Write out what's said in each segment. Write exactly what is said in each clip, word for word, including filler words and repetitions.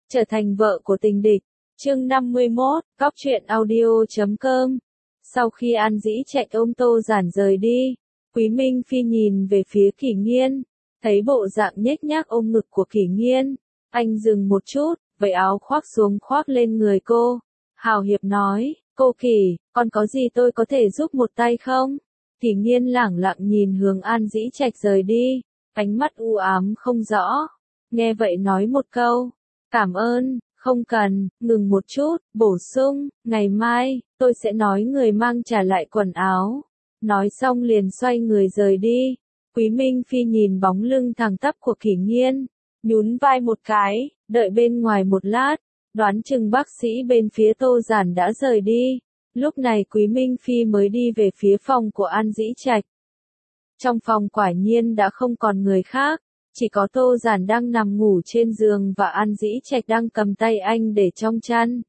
Trở thành vợ của tình địch. Chương năm mươi mốt, Góc truyện audio chấm com. Sau khi An Dĩ Trạch ôm Tô Giản rời đi, Quý Minh Phi nhìn về phía Kỷ Nghiên, thấy bộ dạng nhếch nhác ôm ngực của Kỷ Nghiên, anh dừng một chút, vẩy áo khoác xuống khoác lên người cô. Hào hiệp nói, cô Kỷ, còn có gì tôi có thể giúp một tay không? Kỷ Nghiên lẳng lặng nhìn hướng An Dĩ Trạch rời đi, ánh mắt u ám không rõ. Nghe vậy nói một câu, cảm ơn, không cần, ngừng một chút, bổ sung, ngày mai, tôi sẽ nói người mang trả lại quần áo. Nói xong liền xoay người rời đi. Quý Minh Phi nhìn bóng lưng thẳng tắp của Kỷ Nghiên, nhún vai một cái, đợi bên ngoài một lát, đoán chừng bác sĩ bên phía Tô Giản đã rời đi. Lúc này Quý Minh Phi mới đi về phía phòng của An Dĩ Trạch. Trong phòng quả nhiên đã không còn người khác, chỉ có Tô Giản đang nằm ngủ trên giường và An Dĩ Trạch đang cầm tay anh để trong chăn.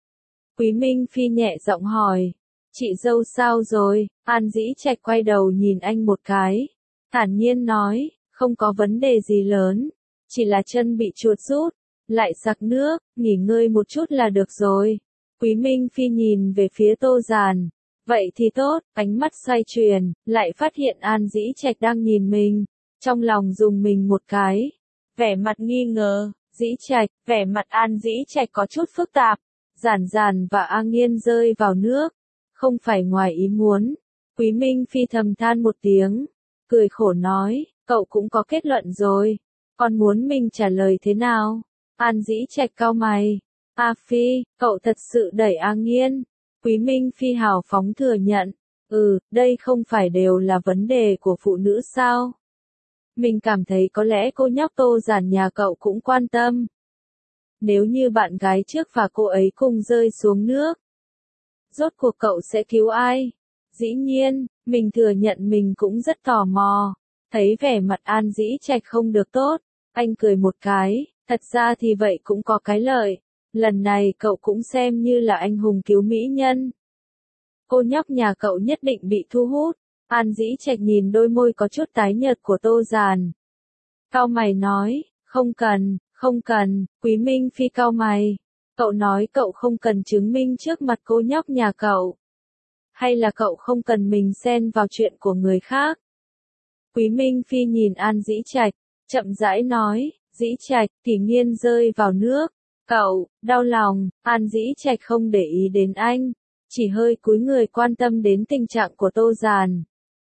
Quý Minh Phi nhẹ giọng hỏi, chị dâu sao rồi? An Dĩ Trạch quay đầu nhìn anh một cái, thản nhiên nói, không có vấn đề gì lớn, chỉ là chân bị chuột rút, lại sặc nước, nghỉ ngơi một chút là được rồi. Quý Minh Phi nhìn về phía Tô Giản, vậy thì tốt, ánh mắt xoay chuyển, lại phát hiện An Dĩ Trạch đang nhìn mình, trong lòng dùng mình một cái, vẻ mặt nghi ngờ. Dĩ Trạch, vẻ mặt An Dĩ Trạch có chút phức tạp. Giản Giản và A Nghiên rơi vào nước, không phải ngoài ý muốn. Quý Minh Phi thầm than một tiếng, cười khổ nói, cậu cũng có kết luận rồi, còn muốn mình trả lời thế nào? An Dĩ Trạch cau mày, A Phi, cậu thật sự đẩy A Nghiên. Quý Minh Phi hào phóng thừa nhận, ừ, đây không phải đều là vấn đề của phụ nữ sao? Mình cảm thấy có lẽ cô nhóc Tô Giản nhà cậu cũng quan tâm. Nếu như bạn gái trước và cô ấy cùng rơi xuống nước, rốt cuộc cậu sẽ cứu ai? Dĩ nhiên, mình thừa nhận mình cũng rất tò mò. Thấy vẻ mặt An Dĩ Trạch không được tốt, anh cười một cái, thật ra thì vậy cũng có cái lợi. Lần này cậu cũng xem như là anh hùng cứu mỹ nhân. Cô nhóc nhà cậu nhất định bị thu hút. An Dĩ Trạch nhìn đôi môi có chút tái nhợt của Tô Giản, cau mày nói, không cần, không cần. Quý Minh Phi cau mày, cậu nói cậu không cần chứng minh trước mặt cô nhóc nhà cậu, hay là cậu không cần mình xen vào chuyện của người khác? Quý Minh Phi nhìn An Dĩ Trạch, chậm rãi nói, Dĩ Trạch, Kỷ Nghiên rơi vào nước, cậu, đau lòng. An Dĩ Trạch không để ý đến anh, chỉ hơi cúi người quan tâm đến tình trạng của Tô Giản.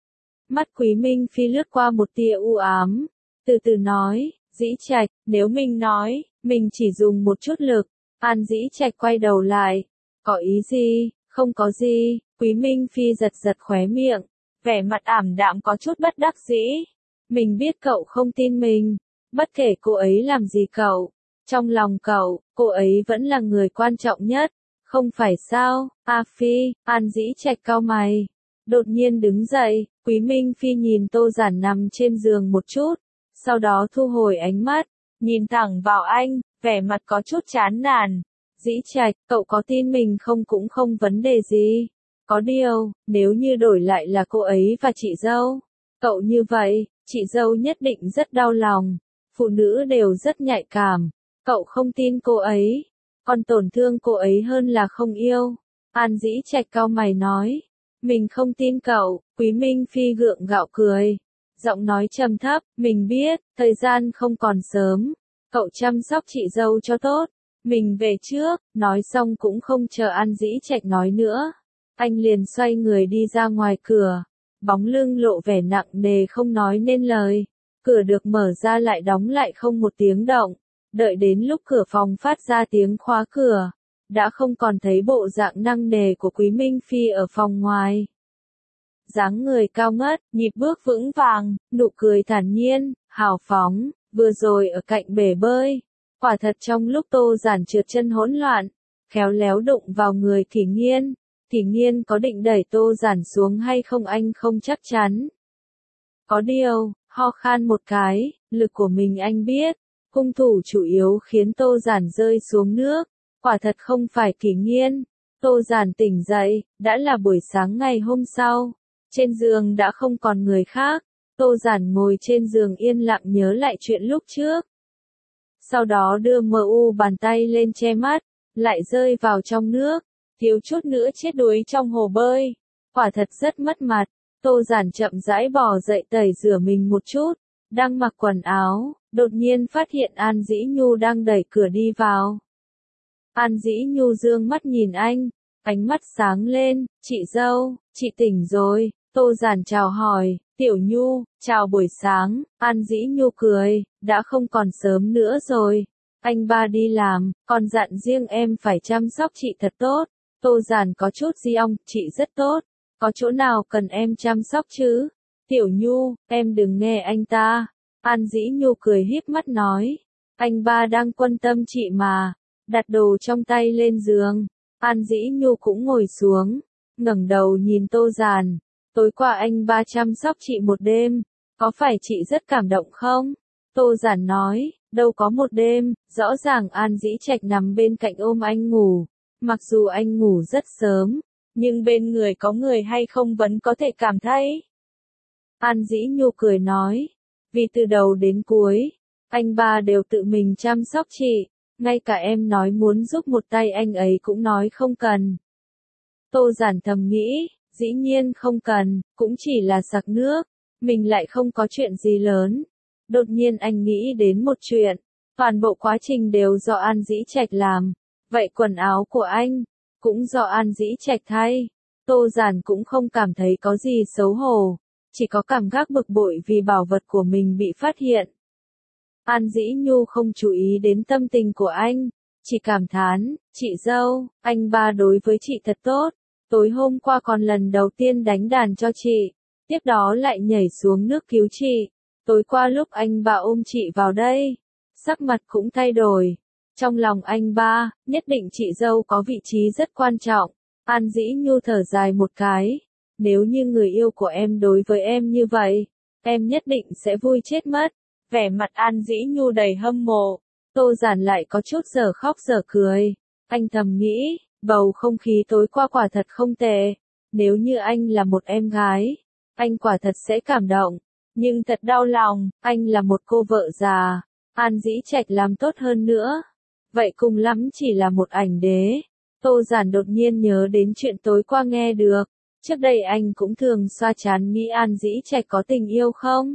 Mắt Quý Minh Phi lướt qua một tia u ám, từ từ nói, Dĩ Trạch, nếu mình nói, mình chỉ dùng một chút lực. An Dĩ Trạch quay đầu lại, có ý gì? Không có gì. Quý Minh Phi giật giật khóe miệng, vẻ mặt ảm đạm có chút bất đắc dĩ. Mình biết cậu không tin mình, bất kể cô ấy làm gì cậu, trong lòng cậu, cô ấy vẫn là người quan trọng nhất, không phải sao? A Phi. An Dĩ Trạch cau mày, đột nhiên đứng dậy. Quý Minh Phi nhìn Tô Giản nằm trên giường một chút, sau đó thu hồi ánh mắt, nhìn thẳng vào anh, vẻ mặt có chút chán nản. Dĩ Trạch, cậu có tin mình không cũng không vấn đề gì. Có điều, nếu như đổi lại là cô ấy và chị dâu, cậu như vậy, chị dâu nhất định rất đau lòng. Phụ nữ đều rất nhạy cảm, cậu không tin cô ấy, còn tổn thương cô ấy hơn là không yêu. An Dĩ Trạch cau mày nói, mình không tin cậu. Quý Minh Phi gượng gạo cười, giọng nói trầm thấp, mình biết, thời gian không còn sớm, cậu chăm sóc chị dâu cho tốt, mình về trước. Nói xong cũng không chờ An Dĩ Trạch nói nữa, anh liền xoay người đi ra ngoài cửa, bóng lưng lộ vẻ nặng nề không nói nên lời. Cửa được mở ra lại đóng lại không một tiếng động, đợi đến lúc cửa phòng phát ra tiếng khóa cửa, đã không còn thấy bộ dạng nặng nề của Quý Minh Phi ở phòng ngoài. Dáng người cao ngất, nhịp bước vững vàng, nụ cười thản nhiên, hào phóng, vừa rồi ở cạnh bể bơi, quả thật trong lúc Tô Giản trượt chân hỗn loạn, khéo léo đụng vào người Kỷ Nghiên. Kỷ Nghiên có định đẩy Tô Giản xuống hay không anh không chắc chắn. Có điều, ho khan một cái, lực của mình anh biết, hung thủ chủ yếu khiến Tô Giản rơi xuống nước, quả thật không phải Kỷ Nghiên. Tô Giản tỉnh dậy, đã là buổi sáng ngày hôm sau. Trên giường đã không còn người khác, Tô Giản ngồi trên giường yên lặng nhớ lại chuyện lúc trước. sau đó đưa mờ u bàn tay lên che mắt, lại rơi vào trong nước, thiếu chút nữa chết đuối trong hồ bơi. Quả thật rất mất mặt. Tô Giản chậm rãi bò dậy tẩy rửa mình một chút, đang mặc quần áo, đột nhiên phát hiện An Dĩ Nhu đang đẩy cửa đi vào. An Dĩ Nhu dương mắt nhìn anh, ánh mắt sáng lên, chị dâu, chị tỉnh rồi. Tô Giản chào hỏi, Tiểu Nhu, chào buổi sáng. An Dĩ Nhu cười, đã không còn sớm nữa rồi. Anh ba đi làm, còn dặn riêng em phải chăm sóc chị thật tốt. Tô Giản có chút di ong, chị rất tốt. Có chỗ nào cần em chăm sóc chứ? Tiểu Nhu, em đừng nghe anh ta. An Dĩ Nhu cười híp mắt nói. Anh ba đang quan tâm chị mà. Đặt đồ trong tay lên giường. An Dĩ Nhu cũng ngồi xuống, ngẩng đầu nhìn Tô Giản. Tối qua anh ba chăm sóc chị một đêm, có phải chị rất cảm động không? Tô Giản nói, đâu có một đêm, rõ ràng An Dĩ Trạch nằm bên cạnh ôm anh ngủ. Mặc dù anh ngủ rất sớm, nhưng bên người có người hay không vẫn có thể cảm thấy. An Dĩ Nhu cười nói, vì từ đầu đến cuối, anh ba đều tự mình chăm sóc chị, ngay cả em nói muốn giúp một tay anh ấy cũng nói không cần. Tô Giản thầm nghĩ, dĩ nhiên không cần, cũng chỉ là sặc nước, mình lại không có chuyện gì lớn. Đột nhiên anh nghĩ đến một chuyện, toàn bộ quá trình đều do An Dĩ Trạch làm, vậy quần áo của anh cũng do An Dĩ Trạch thay. Tô Giản cũng không cảm thấy có gì xấu hổ, chỉ có cảm giác bực bội vì bảo vật của mình bị phát hiện. An Dĩ Nhu không chú ý đến tâm tình của anh, chỉ cảm thán, chị dâu, anh ba đối với chị thật tốt, tối hôm qua còn lần đầu tiên đánh đàn cho chị, tiếp đó lại nhảy xuống nước cứu chị, tối qua lúc anh ba ôm chị vào đây, sắc mặt cũng thay đổi. Trong lòng anh ba, nhất định chị dâu có vị trí rất quan trọng. An Dĩ Nhu thở dài một cái, nếu như người yêu của em đối với em như vậy, em nhất định sẽ vui chết mất. Vẻ mặt An Dĩ Nhu đầy hâm mộ, Tô Giản lại có chút giờ khóc giờ cười. Anh thầm nghĩ, bầu không khí tối qua quả thật không tệ. Nếu như anh là một em gái, anh quả thật sẽ cảm động. Nhưng thật đau lòng, anh là một cô vợ già, An Dĩ Trạch làm tốt hơn nữa. Vậy cùng lắm chỉ là một ảnh đế. Tô Giản đột nhiên nhớ đến chuyện tối qua nghe được. Trước đây anh cũng thường xoa trán nghĩ An Dĩ Trạch có tình yêu không?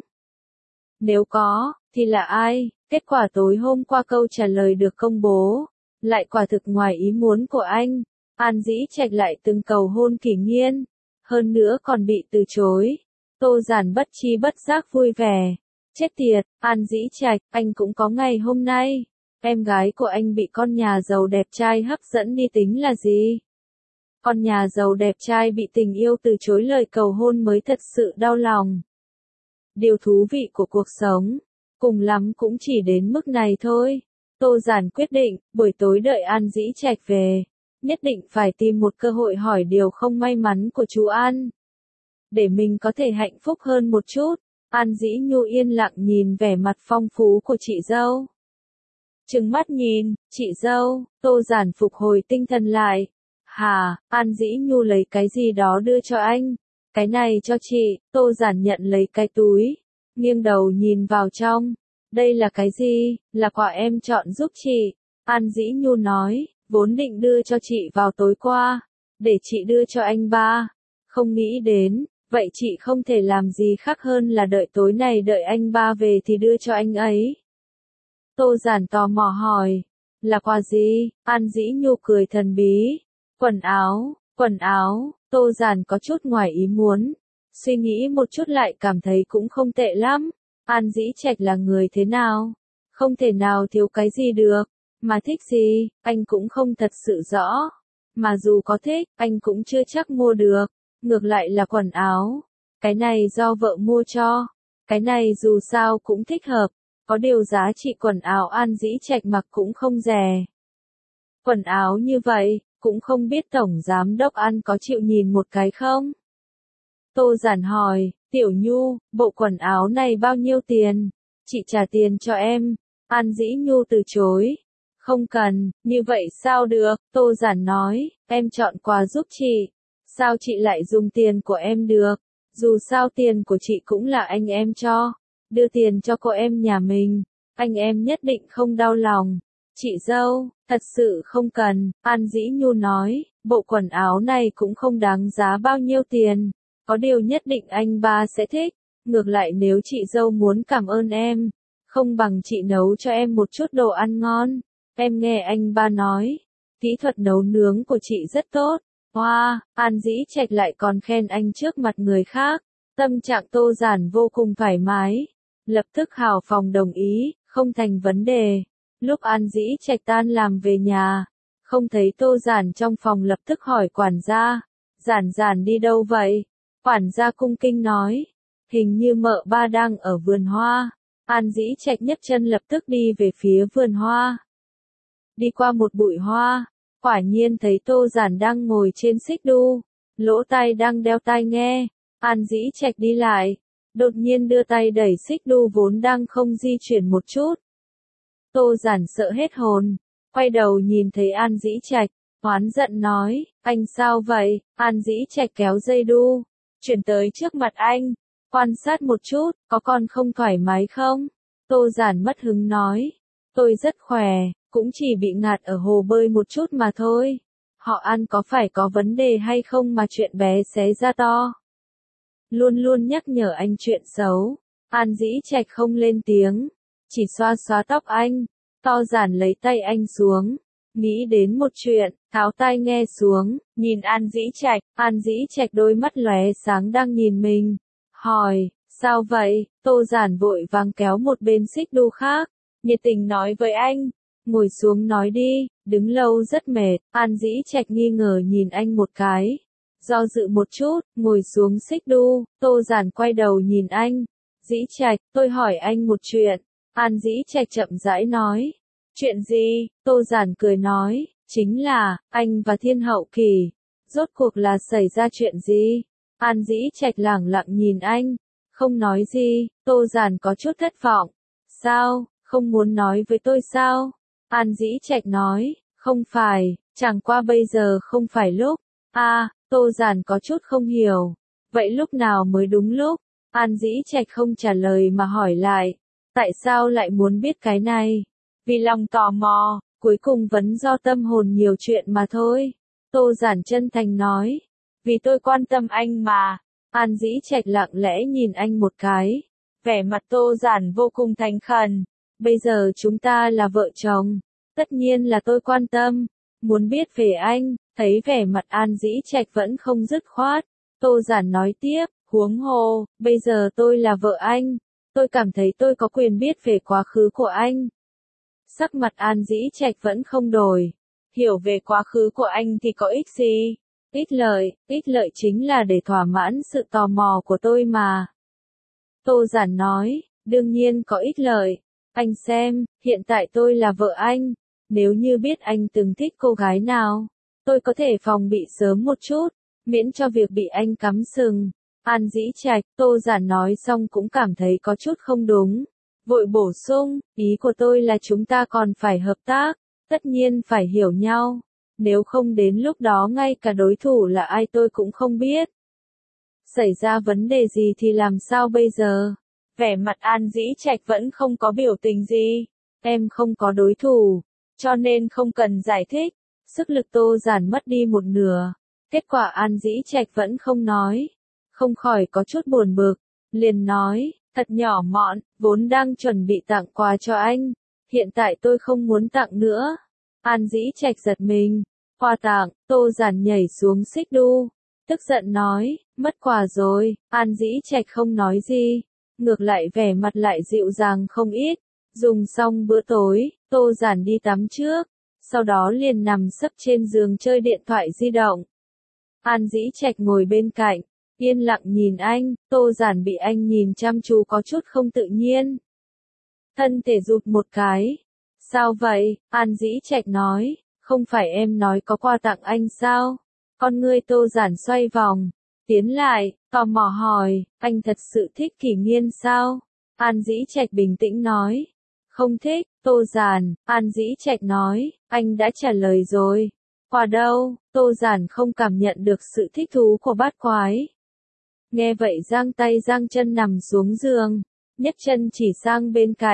Nếu có, thì là ai? Kết quả tối hôm qua câu trả lời được công bố, lại quả thực ngoài ý muốn của anh. An Dĩ Trạch lại từng cầu hôn Kỷ Nghiên, hơn nữa còn bị từ chối. Tô Giản bất chi bất giác vui vẻ. Chết tiệt, An Dĩ Trạch, anh cũng có ngày hôm nay. Em gái của anh bị con nhà giàu đẹp trai hấp dẫn đi tính là gì? Con nhà giàu đẹp trai bị tình yêu từ chối lời cầu hôn mới thật sự đau lòng. Điều thú vị của cuộc sống, cùng lắm cũng chỉ đến mức này thôi. Tô Giản quyết định, buổi tối đợi An Dĩ Trạch về, nhất định phải tìm một cơ hội hỏi điều không may mắn của chú An, để mình có thể hạnh phúc hơn một chút. An Dĩ Nhu yên lặng nhìn vẻ mặt phong phú của chị dâu. Trừng mắt nhìn, chị dâu, Tô Giản phục hồi tinh thần lại. Hà, An Dĩ Nhu lấy cái gì đó đưa cho anh. Cái này cho chị. Tô Giản nhận lấy cái túi, nghiêng đầu nhìn vào trong. Đây là cái gì? Là quà em chọn giúp chị. An Dĩ Nhu nói, vốn định đưa cho chị vào tối qua, để chị đưa cho anh ba. Không nghĩ đến, vậy chị không thể làm gì khác hơn là đợi tối này đợi anh ba về thì đưa cho anh ấy. Tô Giản tò mò hỏi, là quà gì? An Dĩ Nhu cười thần bí. Quần áo, quần áo. Tô Giản có chút ngoài ý muốn, suy nghĩ một chút lại cảm thấy cũng không tệ lắm. An Dĩ Trạch là người thế nào? Không thể nào thiếu cái gì được, mà thích gì, anh cũng không thật sự rõ. Mà dù có thích, anh cũng chưa chắc mua được. Ngược lại là quần áo, cái này do vợ mua cho, cái này dù sao cũng thích hợp. Có điều giá trị quần áo An Dĩ Trạch mặc cũng không rẻ. Quần áo như vậy, cũng không biết Tổng Giám Đốc An có chịu nhìn một cái không? Tô Giản hỏi, Tiểu Nhu, bộ quần áo này bao nhiêu tiền? Chị trả tiền cho em. An Dĩ Nhu từ chối. Không cần, như vậy sao được? Tô Giản nói, em chọn quà giúp chị. Sao chị lại dùng tiền của em được? Dù sao tiền của chị cũng là anh em cho. Đưa tiền cho cô em nhà mình, anh em nhất định không đau lòng. Chị dâu, thật sự không cần, An Dĩ Nhu nói, bộ quần áo này cũng không đáng giá bao nhiêu tiền, có điều nhất định anh ba sẽ thích, ngược lại nếu chị dâu muốn cảm ơn em, không bằng chị nấu cho em một chút đồ ăn ngon, em nghe anh ba nói, kỹ thuật nấu nướng của chị rất tốt. Hoa, wow, An Dĩ Trạch lại còn khen anh trước mặt người khác, tâm trạng Tô Giản vô cùng thoải mái, lập tức hào phóng đồng ý, không thành vấn đề. Lúc An Dĩ Trạch tan làm về nhà, không thấy Tô Giản trong phòng lập tức hỏi quản gia, Giản Giản đi đâu vậy? Quản gia cung kinh nói, hình như mợ ba đang ở vườn hoa. An Dĩ Trạch nhấc chân lập tức đi về phía vườn hoa. Đi qua một bụi hoa, quả nhiên thấy Tô Giản đang ngồi trên xích đu, lỗ tai đang đeo tai nghe. An Dĩ Trạch đi lại, đột nhiên đưa tay đẩy xích đu vốn đang không di chuyển một chút. Tô Giản sợ hết hồn, quay đầu nhìn thấy An Dĩ Trạch, oán giận nói, anh sao vậy? An Dĩ Trạch kéo dây đu, chuyển tới trước mặt anh, quan sát một chút, có còn không thoải mái không? Tô Giản mất hứng nói, tôi rất khỏe, cũng chỉ bị ngạt ở hồ bơi một chút mà thôi. Họ An có phải có vấn đề hay không mà chuyện bé xé ra to? Luôn luôn nhắc nhở anh chuyện xấu. An Dĩ Trạch không lên tiếng, chỉ xoa xoa tóc anh. Tô Giản lấy tay anh xuống, nghĩ đến một chuyện, tháo tai nghe xuống, nhìn An Dĩ Trạch. An Dĩ Trạch đôi mắt lóe sáng đang nhìn mình, hỏi, sao vậy? Tô Giản vội vàng kéo một bên xích đu khác, nhiệt tình nói với anh, ngồi xuống nói đi, đứng lâu rất mệt. An Dĩ Trạch nghi ngờ nhìn anh một cái, do dự một chút, ngồi xuống xích đu. Tô Giản quay đầu nhìn anh, Dĩ Trạch, tôi hỏi anh một chuyện. An Dĩ Trạch chậm rãi nói, chuyện gì? Tô Giản cười nói, chính là, anh và Thiên Hậu Kỳ, rốt cuộc là xảy ra chuyện gì? An Dĩ Trạch lẳng lặng nhìn anh, không nói gì. Tô Giản có chút thất vọng, sao, không muốn nói với tôi sao? An Dĩ Trạch nói, không phải, chẳng qua bây giờ không phải lúc. A, à, Tô Giản có chút không hiểu, vậy lúc nào mới đúng lúc? An Dĩ Trạch không trả lời mà hỏi lại, tại sao lại muốn biết cái này? Vì lòng tò mò, cuối cùng vẫn do tâm hồn nhiều chuyện mà thôi. Tô Giản chân thành nói, vì tôi quan tâm anh mà. An Dĩ Trạch lặng lẽ nhìn anh một cái, vẻ mặt Tô Giản vô cùng thành khẩn, bây giờ chúng ta là vợ chồng, tất nhiên là tôi quan tâm, muốn biết về anh. Thấy vẻ mặt An Dĩ Trạch vẫn không dứt khoát, Tô Giản nói tiếp, huống hồ, bây giờ tôi là vợ anh, tôi cảm thấy tôi có quyền biết về quá khứ của anh. Sắc mặt An Dĩ Trạch vẫn không đổi, hiểu về quá khứ của anh thì có ích gì? Ích lợi, ích lợi chính là để thỏa mãn sự tò mò của tôi mà. Tô Giản nói, đương nhiên có ích lợi, anh xem, hiện tại tôi là vợ anh, nếu như biết anh từng thích cô gái nào, tôi có thể phòng bị sớm một chút, miễn cho việc bị anh cắm sừng. An Dĩ Trạch, Tô Giản nói xong cũng cảm thấy có chút không đúng, vội bổ sung, ý của tôi là chúng ta còn phải hợp tác, tất nhiên phải hiểu nhau, nếu không đến lúc đó ngay cả đối thủ là ai tôi cũng không biết. Xảy ra vấn đề gì thì làm sao bây giờ? Vẻ mặt An Dĩ Trạch vẫn không có biểu tình gì, em không có đối thủ, cho nên không cần giải thích. Sức lực Tô Giản mất đi một nửa, kết quả An Dĩ Trạch vẫn không nói, không khỏi có chút buồn bực, liền nói, thật nhỏ mọn, vốn đang chuẩn bị tặng quà cho anh, hiện tại tôi không muốn tặng nữa. An Dĩ Trạch giật mình, quà tặng. Tô Giản nhảy xuống xích đu, tức giận nói, mất quà rồi. An Dĩ Trạch không nói gì, ngược lại vẻ mặt lại dịu dàng không ít. Dùng xong bữa tối, Tô Giản đi tắm trước, sau đó liền nằm sấp trên giường chơi điện thoại di động. An Dĩ Trạch ngồi bên cạnh, yên lặng nhìn anh. Tô Giản bị anh nhìn chăm chú có chút không tự nhiên, thân thể rụt một cái. Sao vậy? An Dĩ Trạch nói, không phải em nói có quà tặng anh sao? Con ngươi Tô Giản xoay vòng, tiến lại, tò mò hỏi, anh thật sự thích Kỷ Nghiên sao? An Dĩ Trạch bình tĩnh nói, không thích. Tô Giản, An Dĩ Trạch nói, anh đã trả lời rồi. Quà đâu? Tô Giản không cảm nhận được sự thích thú của bát quái. Nghe vậy giang tay giang chân nằm xuống giường, nhấc chân chỉ sang bên cạnh,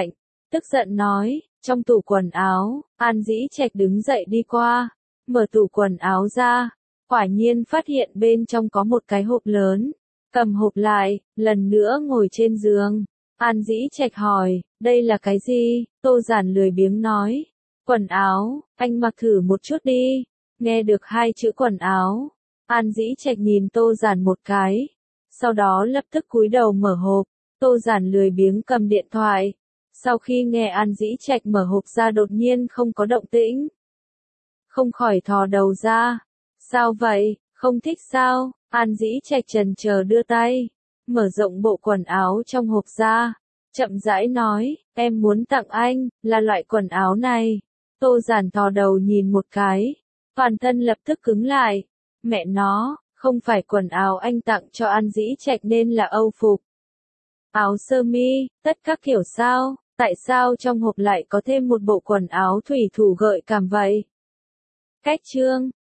tức giận nói, trong tủ quần áo. An Dĩ Trạch đứng dậy đi qua, mở tủ quần áo ra, quả nhiên phát hiện bên trong có một cái hộp lớn. Cầm hộp lại, lần nữa ngồi trên giường. An Dĩ Trạch hỏi, đây là cái gì? Tô Giản lười biếng nói, quần áo, anh mặc thử một chút đi. Nghe được hai chữ quần áo, An Dĩ Trạch nhìn Tô Giản một cái, sau đó lập tức cúi đầu mở hộp. Tô Giản lười biếng cầm điện thoại. Sau khi nghe An Dĩ Trạch mở hộp ra đột nhiên không có động tĩnh, không khỏi thò đầu ra. Sao vậy, không thích sao? An Dĩ Trạch chần chờ đưa tay, mở rộng bộ quần áo trong hộp ra, chậm rãi nói, em muốn tặng anh, là loại quần áo này. Tô Giản thò đầu nhìn một cái, toàn thân lập tức cứng lại. Mẹ nó, không phải quần áo anh tặng cho An Dĩ Trạch nên là âu phục, áo sơ mi, tất các kiểu sao? Tại sao trong hộp lại có thêm một bộ quần áo thủy thủ gợi cảm vậy? Cách chương